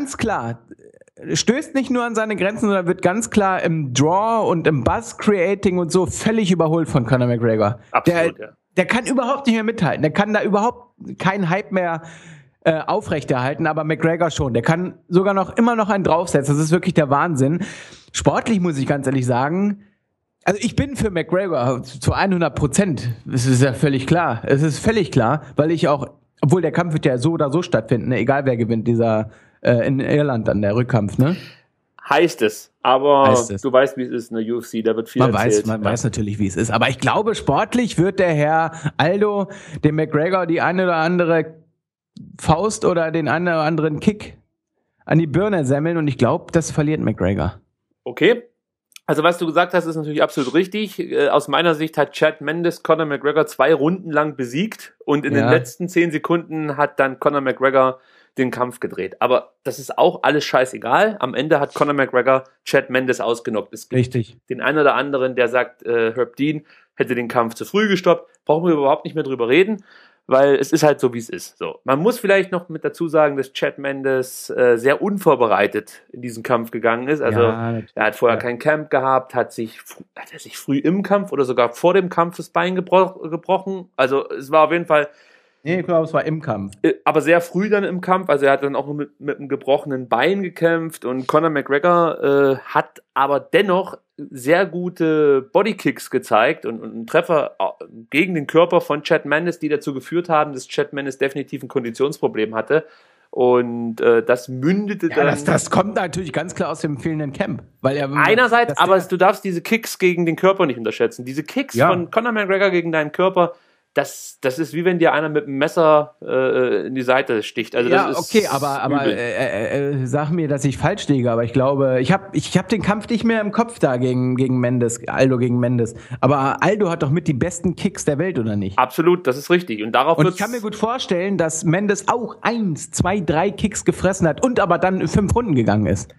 nicht nur an seine Grenzen, sondern wird ganz klar im Draw und im Buzz-Creating und so völlig überholt von Conor McGregor. Absolut, der kann überhaupt nicht mehr mithalten. Der kann da überhaupt keinen Hype mehr aufrechterhalten, aber McGregor schon. Der kann sogar immer noch einen draufsetzen. Das ist wirklich der Wahnsinn. Sportlich muss ich ganz ehrlich sagen, Also ich bin für McGregor zu 100%. Das ist ja völlig klar. Es ist völlig klar, weil ich auch, obwohl der Kampf wird ja so oder so stattfinden, ne? Egal wer gewinnt, dieser in Irland dann der Rückkampf, ne? Heißt es. Aber Heißt es. du weißt, wie es ist in der UFC, da wird viel Man erzählt. man weiß natürlich, wie es ist. Aber ich glaube, sportlich wird der Herr Aldo dem McGregor die eine oder andere Faust oder den einen oder anderen Kick an die Birne semmeln und ich glaube, das verliert McGregor. Okay. Also was du gesagt hast, ist natürlich absolut richtig. Aus meiner Sicht hat Chad Mendes Conor McGregor 2 Runden lang besiegt und in den letzten 10 Sekunden hat dann Conor McGregor den Kampf gedreht. Aber das ist auch alles scheißegal. Am Ende hat Conor McGregor Chad Mendes ausgenockt. Es gibt Richtig. den einen oder anderen, der sagt, Herb Dean hätte den Kampf zu früh gestoppt. Brauchen wir überhaupt nicht mehr drüber reden, weil es ist halt so, wie es ist. So. Man muss vielleicht noch mit dazu sagen, dass Chad Mendes sehr unvorbereitet in diesen Kampf gegangen ist. Also er hat vorher kein Camp gehabt, hat er sich früh im Kampf oder sogar vor dem Kampf das Bein gebrochen. Also es war auf jeden Fall Nee, ich glaube, es war im Kampf. aber sehr früh dann im Kampf, also er hat dann auch mit einem gebrochenen Bein gekämpft und Conor McGregor hat aber dennoch sehr gute Bodykicks gezeigt und einen Treffer gegen den Körper von Chad Mendes, die dazu geführt haben, dass Chad Mendes definitiv ein Konditionsproblem hatte und das mündete dann... Das kommt natürlich ganz klar aus dem fehlenden Camp. Weil er, einerseits, aber du darfst diese Kicks gegen den Körper nicht unterschätzen. Diese Kicks von Conor McGregor gegen deinen Körper, das ist wie wenn dir einer mit einem Messer in die Seite sticht. Also ja, das ist okay, aber sag mir, dass ich falsch liege, aber ich glaube, ich hab den Kampf nicht mehr im Kopf da gegen Mendes, Aldo gegen Mendes. Aber Aldo hat doch mit die besten Kicks der Welt, oder nicht? Absolut, das ist richtig. Und ich kann mir gut vorstellen, dass Mendes auch 1, 2, 3 Kicks gefressen hat und aber dann 5 Runden gegangen ist.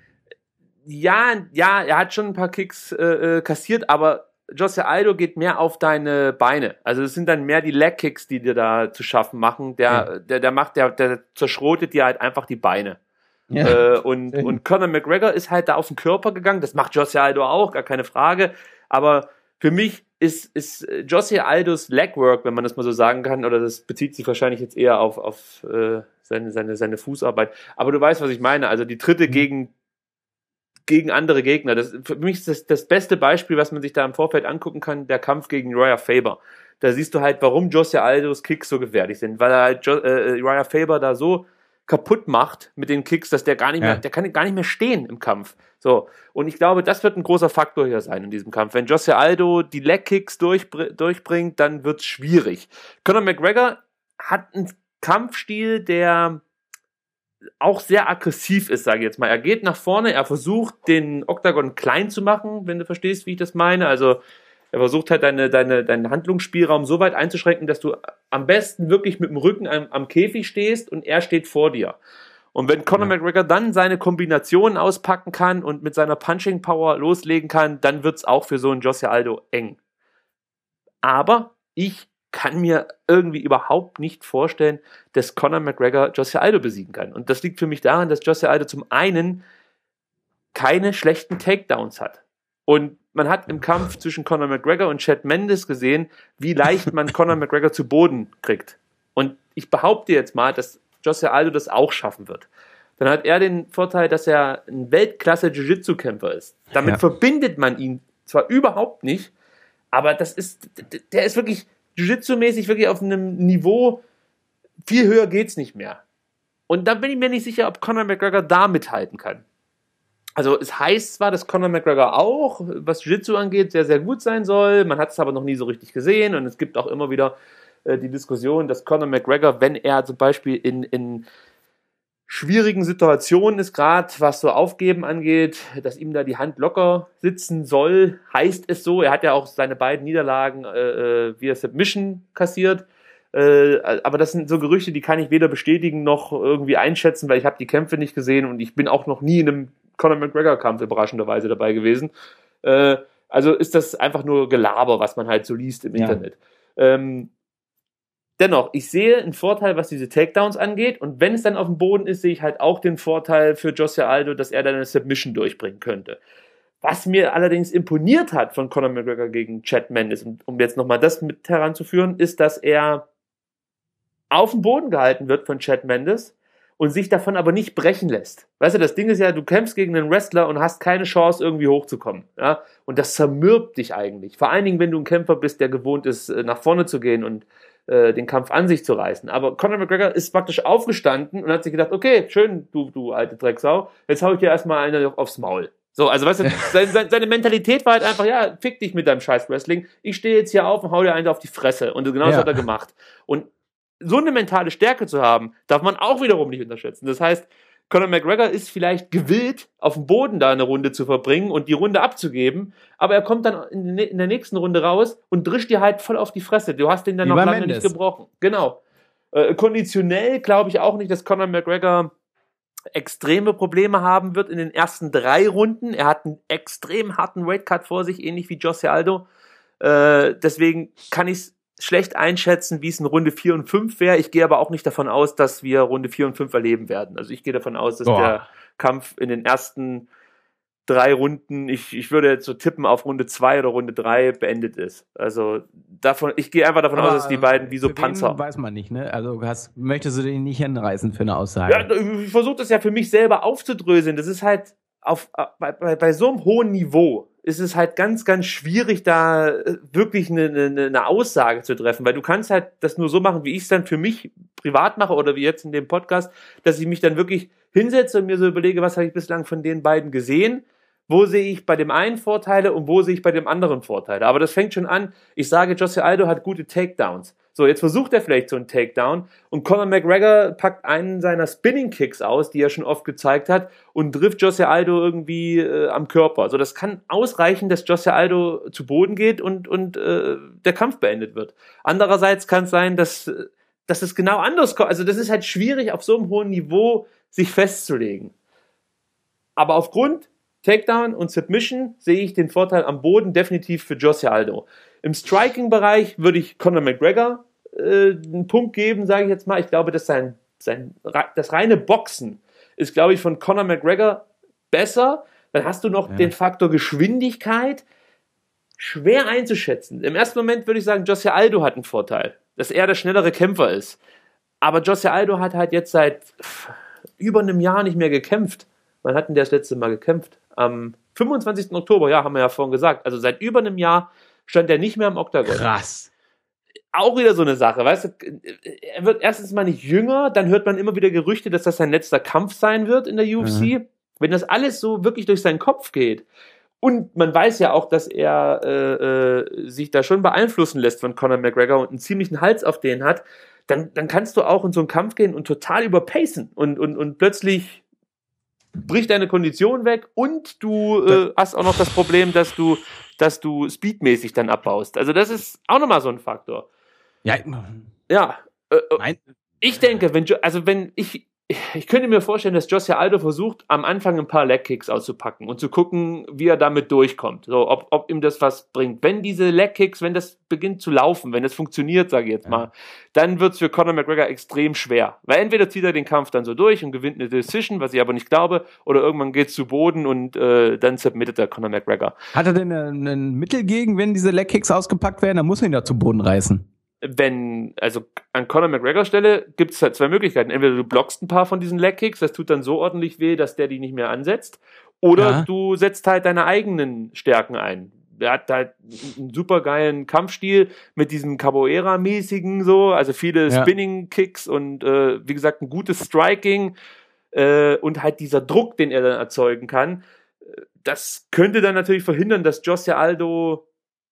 Ja, er hat schon ein paar Kicks kassiert, aber Jose Aldo geht mehr auf deine Beine. Also es sind dann mehr die Leg-Kicks, die dir da zu schaffen machen. Der zerschrotet dir halt einfach die Beine. Ja. Und Conor McGregor ist halt da auf den Körper gegangen. Das macht Jose Aldo auch, gar keine Frage. Aber für mich ist Jose Aldos Legwork, wenn man das mal so sagen kann, oder das bezieht sich wahrscheinlich jetzt eher auf seine Fußarbeit. Aber du weißt, was ich meine. Also die Tritte gegen andere Gegner. Für mich ist das beste Beispiel, was man sich da im Vorfeld angucken kann, der Kampf gegen Uriah Faber. Da siehst du halt, warum Jose Aldos Kicks so gefährlich sind, weil er halt Uriah Faber da so kaputt macht mit den Kicks, dass der kann gar nicht mehr stehen im Kampf. So. Und ich glaube, das wird ein großer Faktor hier sein in diesem Kampf. Wenn Jose Aldo die Leg-Kicks durchbringt, dann wird's schwierig. Conor McGregor hat einen Kampfstil, der auch sehr aggressiv ist, sage ich jetzt mal. Er geht nach vorne, er versucht, den Oktagon klein zu machen, wenn du verstehst, wie ich das meine. Also er versucht halt deinen Handlungsspielraum so weit einzuschränken, dass du am besten wirklich mit dem Rücken am Käfig stehst und er steht vor dir. Und wenn Conor McGregor dann seine Kombinationen auspacken kann und mit seiner Punching Power loslegen kann, dann wird's auch für so einen Jose Aldo eng. Aber ich kann mir irgendwie überhaupt nicht vorstellen, dass Conor McGregor Jose Aldo besiegen kann. Und das liegt für mich daran, dass Jose Aldo zum einen keine schlechten Takedowns hat. Und man hat im Kampf zwischen Conor McGregor und Chad Mendes gesehen, wie leicht man Conor McGregor zu Boden kriegt. Und ich behaupte jetzt mal, dass Jose Aldo das auch schaffen wird. Dann hat er den Vorteil, dass er ein Weltklasse-Jiu-Jitsu-Kämpfer ist. Damit verbindet man ihn zwar überhaupt nicht, aber der ist wirklich Jiu-Jitsu-mäßig wirklich auf einem Niveau, viel höher geht's nicht mehr. Und da bin ich mir nicht sicher, ob Conor McGregor da mithalten kann. Also es heißt zwar, dass Conor McGregor auch, was Jiu-Jitsu angeht, sehr, sehr gut sein soll. Man hat es aber noch nie so richtig gesehen. Und es gibt auch immer wieder die Diskussion, dass Conor McGregor, wenn er zum Beispiel in schwierigen Situationen ist, gerade was so Aufgeben angeht, dass ihm da die Hand locker sitzen soll, heißt es so. Er hat ja auch seine beiden Niederlagen via Submission kassiert. Aber das sind so Gerüchte, die kann ich weder bestätigen noch irgendwie einschätzen, weil ich habe die Kämpfe nicht gesehen und ich bin auch noch nie in einem Conor McGregor-Kampf überraschenderweise dabei gewesen. Also ist das einfach nur Gelaber, was man halt so liest im Internet. Dennoch, ich sehe einen Vorteil, was diese Takedowns angeht, und wenn es dann auf dem Boden ist, sehe ich halt auch den Vorteil für Jose Aldo, dass er dann eine Submission durchbringen könnte. Was mir allerdings imponiert hat von Conor McGregor gegen Chad Mendes, um jetzt nochmal das mit heranzuführen, ist, dass er auf dem Boden gehalten wird von Chad Mendes und sich davon aber nicht brechen lässt. Weißt du, das Ding ist ja, du kämpfst gegen einen Wrestler und hast keine Chance, irgendwie hochzukommen. Ja? Und das zermürbt dich eigentlich. Vor allen Dingen, wenn du ein Kämpfer bist, der gewohnt ist, nach vorne zu gehen und den Kampf an sich zu reißen. Aber Conor McGregor ist praktisch aufgestanden und hat sich gedacht, okay, schön, du alte Drecksau, jetzt hau ich dir erstmal eine aufs Maul. So, also weißt du, seine Mentalität war halt einfach, ja, fick dich mit deinem scheiß Wrestling, ich stehe jetzt hier auf und hau dir einen auf die Fresse. Und genau das hat er gemacht. Und so eine mentale Stärke zu haben, darf man auch wiederum nicht unterschätzen. Das heißt, Conor McGregor ist vielleicht gewillt, auf dem Boden da eine Runde zu verbringen und die Runde abzugeben, aber er kommt dann in der nächsten Runde raus und drischt dir halt voll auf die Fresse. Du hast den dann noch lange nicht gebrochen. Genau. Konditionell glaube ich auch nicht, dass Conor McGregor extreme Probleme haben wird in den ersten 3 Runden. Er hat einen extrem harten Weightcut vor sich, ähnlich wie Jose Aldo. Deswegen kann ich es schlecht einschätzen, wie es in Runde 4 und 5 wäre. Ich gehe aber auch nicht davon aus, dass wir Runde 4 und 5 erleben werden. Also ich gehe davon aus, dass der Kampf in den ersten 3 Runden, ich würde jetzt so tippen, auf Runde 2 oder Runde 3 beendet ist. Also ich gehe einfach davon aus, dass die beiden wie so Panzer. Weiß man nicht, ne? Also möchtest du den nicht hinreißen für eine Aussage? Ja, ich versuche das ja für mich selber aufzudröseln. Das ist halt bei so einem hohen Niveau ist es halt ganz, ganz schwierig, da wirklich eine Aussage zu treffen, weil du kannst halt das nur so machen, wie ich es dann für mich privat mache oder wie jetzt in dem Podcast, dass ich mich dann wirklich hinsetze und mir so überlege, was habe ich bislang von den beiden gesehen, wo sehe ich bei dem einen Vorteile und wo sehe ich bei dem anderen Vorteile. Aber das fängt schon an, ich sage, Jose Aldo hat gute Takedowns. So, jetzt versucht er vielleicht so einen Takedown und Conor McGregor packt einen seiner Spinning Kicks aus, die er schon oft gezeigt hat, und trifft Jose Aldo irgendwie am Körper. Also das kann ausreichen, dass Jose Aldo zu Boden geht und der Kampf beendet wird. Andererseits kann es sein, dass es genau anders kommt. Also das ist halt schwierig, auf so einem hohen Niveau sich festzulegen. Aber aufgrund Takedown und Submission sehe ich den Vorteil am Boden definitiv für Jose Aldo. Im Striking-Bereich würde ich Conor McGregor einen Punkt geben, sage ich jetzt mal. Ich glaube, dass das reine Boxen ist, glaube ich, von Conor McGregor besser. Dann hast du noch den Faktor Geschwindigkeit. Schwer einzuschätzen. Im ersten Moment würde ich sagen, Jose Aldo hat einen Vorteil, dass er der schnellere Kämpfer ist. Aber Jose Aldo hat halt jetzt seit über einem Jahr nicht mehr gekämpft. Wann hat denn der das letzte Mal gekämpft? Am 25. Oktober, ja, haben wir ja vorhin gesagt. Also seit über einem Jahr stand er nicht mehr im Oktagon. Krass. Auch wieder so eine Sache, weißt du, er wird erstens mal nicht jünger, dann hört man immer wieder Gerüchte, dass das sein letzter Kampf sein wird in der UFC. Mhm. Wenn das alles so wirklich durch seinen Kopf geht und man weiß ja auch, dass er sich da schon beeinflussen lässt von Conor McGregor und einen ziemlichen Hals auf den hat, dann kannst du auch in so einen Kampf gehen und total überpacen und plötzlich bricht deine Kondition weg und du hast auch noch das Problem, dass du speedmäßig dann abbaust. Also das ist auch nochmal so ein Faktor. Ja. Ich denke, ich könnte mir vorstellen, dass Jose Aldo versucht, am Anfang ein paar Leg-Kicks auszupacken und zu gucken, wie er damit durchkommt. So, ob ihm das was bringt. Wenn diese Leg-Kicks, wenn das beginnt zu laufen, wenn das funktioniert, sage ich jetzt mal, dann wird es für Conor McGregor extrem schwer. Weil entweder zieht er den Kampf dann so durch und gewinnt eine Decision, was ich aber nicht glaube, oder irgendwann geht es zu Boden und dann submittet er Conor McGregor. Hat er denn ein Mittel gegen, wenn diese Leg-Kicks ausgepackt werden? Dann muss er ihn ja zu Boden reißen. Also an Conor McGregor Stelle gibt es halt 2 Möglichkeiten. Entweder du blockst ein paar von diesen Leg-Kicks, das tut dann so ordentlich weh, dass der die nicht mehr ansetzt, oder du setzt halt deine eigenen Stärken ein. Der hat halt einen super geilen Kampfstil mit diesem Capoeira-mäßigen so, also viele Spinning-Kicks und wie gesagt ein gutes Striking und halt dieser Druck, den er dann erzeugen kann. Das könnte dann natürlich verhindern, dass Jose Aldo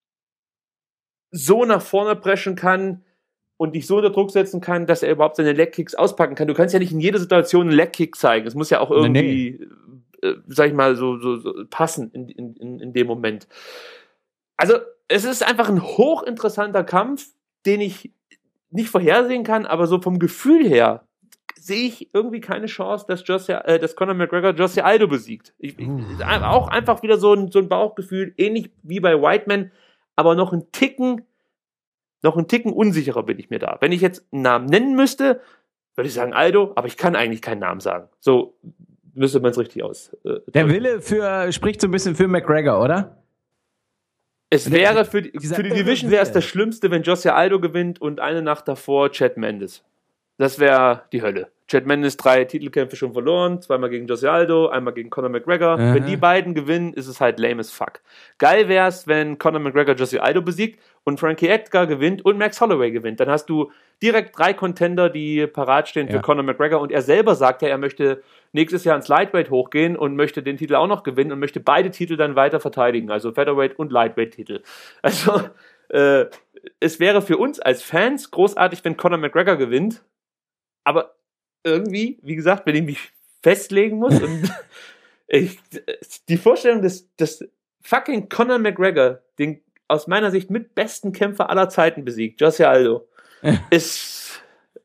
so nach vorne preschen kann und dich so unter Druck setzen kann, dass er überhaupt seine Leg-Kicks auspacken kann. Du kannst ja nicht in jeder Situation einen Leg-Kick zeigen. Es muss ja auch irgendwie, sag ich mal, so passen in dem Moment. Also, es ist einfach ein hochinteressanter Kampf, den ich nicht vorhersehen kann, aber so vom Gefühl her sehe ich irgendwie keine Chance, dass Conor McGregor Jose Aldo besiegt. Auch einfach wieder so ein Bauchgefühl, ähnlich wie bei Whiteman, aber noch ein Ticken unsicherer bin ich mir da. Wenn ich jetzt einen Namen nennen müsste, würde ich sagen Aldo, aber ich kann eigentlich keinen Namen sagen. So müsste man es richtig aus. Der Wille spricht so ein bisschen für McGregor, oder? Es wäre für die Division wäre es das Schlimmste, wenn Jose Aldo gewinnt und eine Nacht davor Chad Mendes. Das wäre die Hölle. Chad Mendes 3 Titelkämpfe schon verloren, 2-mal gegen Jose Aldo, einmal gegen Conor McGregor. Wenn die beiden gewinnen, ist es halt lame as fuck. Geil wär's, wenn Conor McGregor Jose Aldo besiegt und Frankie Edgar gewinnt und Max Holloway gewinnt. Dann hast du direkt 3 Contender, die parat stehen für Conor McGregor und er selber sagt ja, er möchte nächstes Jahr ins Lightweight hochgehen und möchte den Titel auch noch gewinnen und möchte beide Titel dann weiter verteidigen, also Featherweight und Lightweight-Titel. Also, es wäre für uns als Fans großartig, wenn Conor McGregor gewinnt, aber irgendwie, wie gesagt, wenn ich mich festlegen muss und die Vorstellung, dass fucking Conor McGregor den aus meiner Sicht mit besten Kämpfer aller Zeiten besiegt, Jose Aldo, ist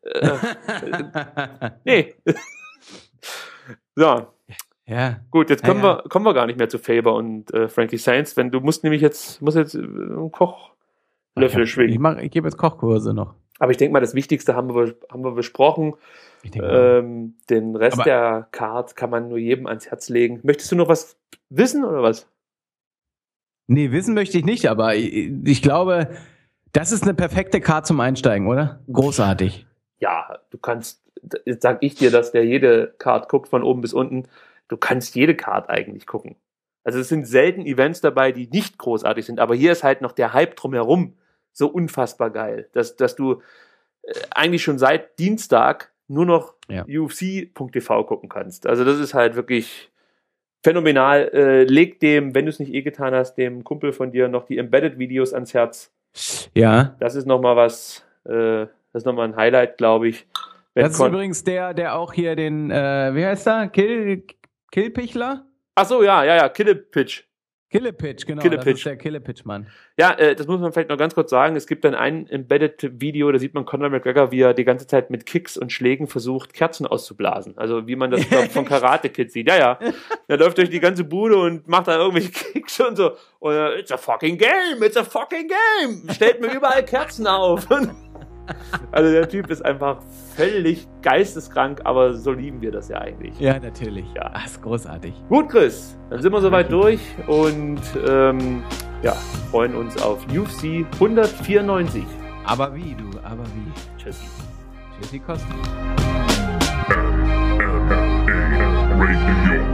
nee. So. Ja. Gut, jetzt kommen wir gar nicht mehr zu Faber und Frankie Sainz, wenn du musst jetzt einen Kochlöffel schwingen. Ich gebe jetzt Kochkurse noch. Aber ich denke mal, das Wichtigste haben wir besprochen. Den Rest der Card kann man nur jedem ans Herz legen. Möchtest du noch was wissen oder was? Nee, wissen möchte ich nicht, aber ich glaube, das ist eine perfekte Card zum Einsteigen, oder? Großartig. Ja, du kannst, jetzt sag ich dir, dass der jede Card guckt von oben bis unten. Du kannst jede Card eigentlich gucken. Also es sind selten Events dabei, die nicht großartig sind, aber hier ist halt noch der Hype drumherum so unfassbar geil, dass du eigentlich schon seit Dienstag nur noch UFC.tv gucken kannst. Also das ist halt wirklich phänomenal. Leg dem, wenn du es nicht getan hast, dem Kumpel von dir noch die Embedded-Videos ans Herz. Ja. Das ist nochmal was, das ist nochmal ein Highlight, glaube ich. Das ist übrigens der auch hier den, wie heißt er? Killpichler? Ach so, ja, Killepitch. Killepitch, genau. Killepitch. Das ist der Killepitch-Mann. Ja, das muss man vielleicht noch ganz kurz sagen. Es gibt dann ein Embedded-Video, da sieht man Conor McGregor, wie er die ganze Zeit mit Kicks und Schlägen versucht, Kerzen auszublasen. Also wie man das von Karate Kid sieht. Ja. Er läuft durch die ganze Bude und macht da irgendwelche Kicks und so. Und it's a fucking game, it's a fucking game. Stellt mir überall Kerzen auf. Also der Typ ist einfach völlig geisteskrank, aber so lieben wir das ja eigentlich. Ja, natürlich. Ja. Ach, ist großartig. Gut, Chris, dann sind wir soweit durch und freuen uns auf UFC 194. Aber wie, aber wie. Tschüssi. Tschüssi, Kosten. Radio.